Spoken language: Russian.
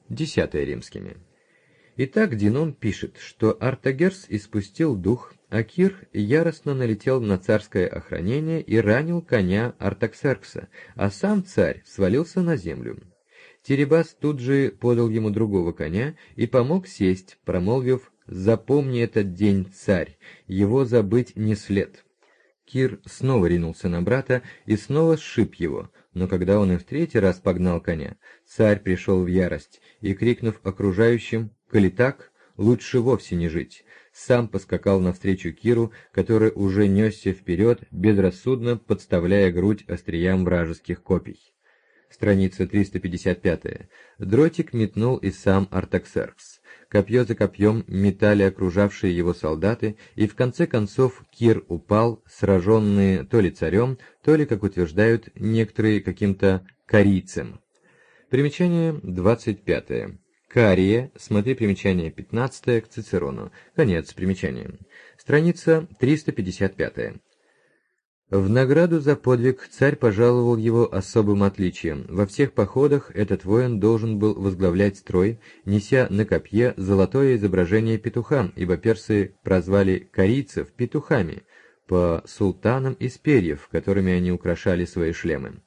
10 римскими. Итак, Динон пишет, что Артагерс испустил дух, а Кир яростно налетел на царское охранение и ранил коня Артаксеркса, а сам царь свалился на землю. Теребас тут же подал ему другого коня и помог сесть, промолвив: «Запомни этот день, царь, его забыть не след». Кир снова ринулся на брата и снова сшиб его, но когда он и в третий раз погнал коня, царь пришел в ярость и, крикнув окружающим: «Коли так, лучше вовсе не жить», сам поскакал навстречу Киру, который уже несся вперед, безрассудно подставляя грудь остриям вражеских копий. Страница 355. Дротик метнул и сам Артаксеркс. Копье за копьем метали окружавшие его солдаты, и в конце концов Кир упал, сраженный то ли царем, то ли, как утверждают некоторые, каким-то карийцем. Примечание 25. Кария, смотри примечание 15 к Цицерону. Конец примечания. Страница 355. В награду за подвиг царь пожаловал его особым отличием. Во всех походах этот воин должен был возглавлять строй, неся на копье золотое изображение петуха, ибо персы прозвали карийцев петухами, по султанам из перьев, которыми они украшали свои шлемы.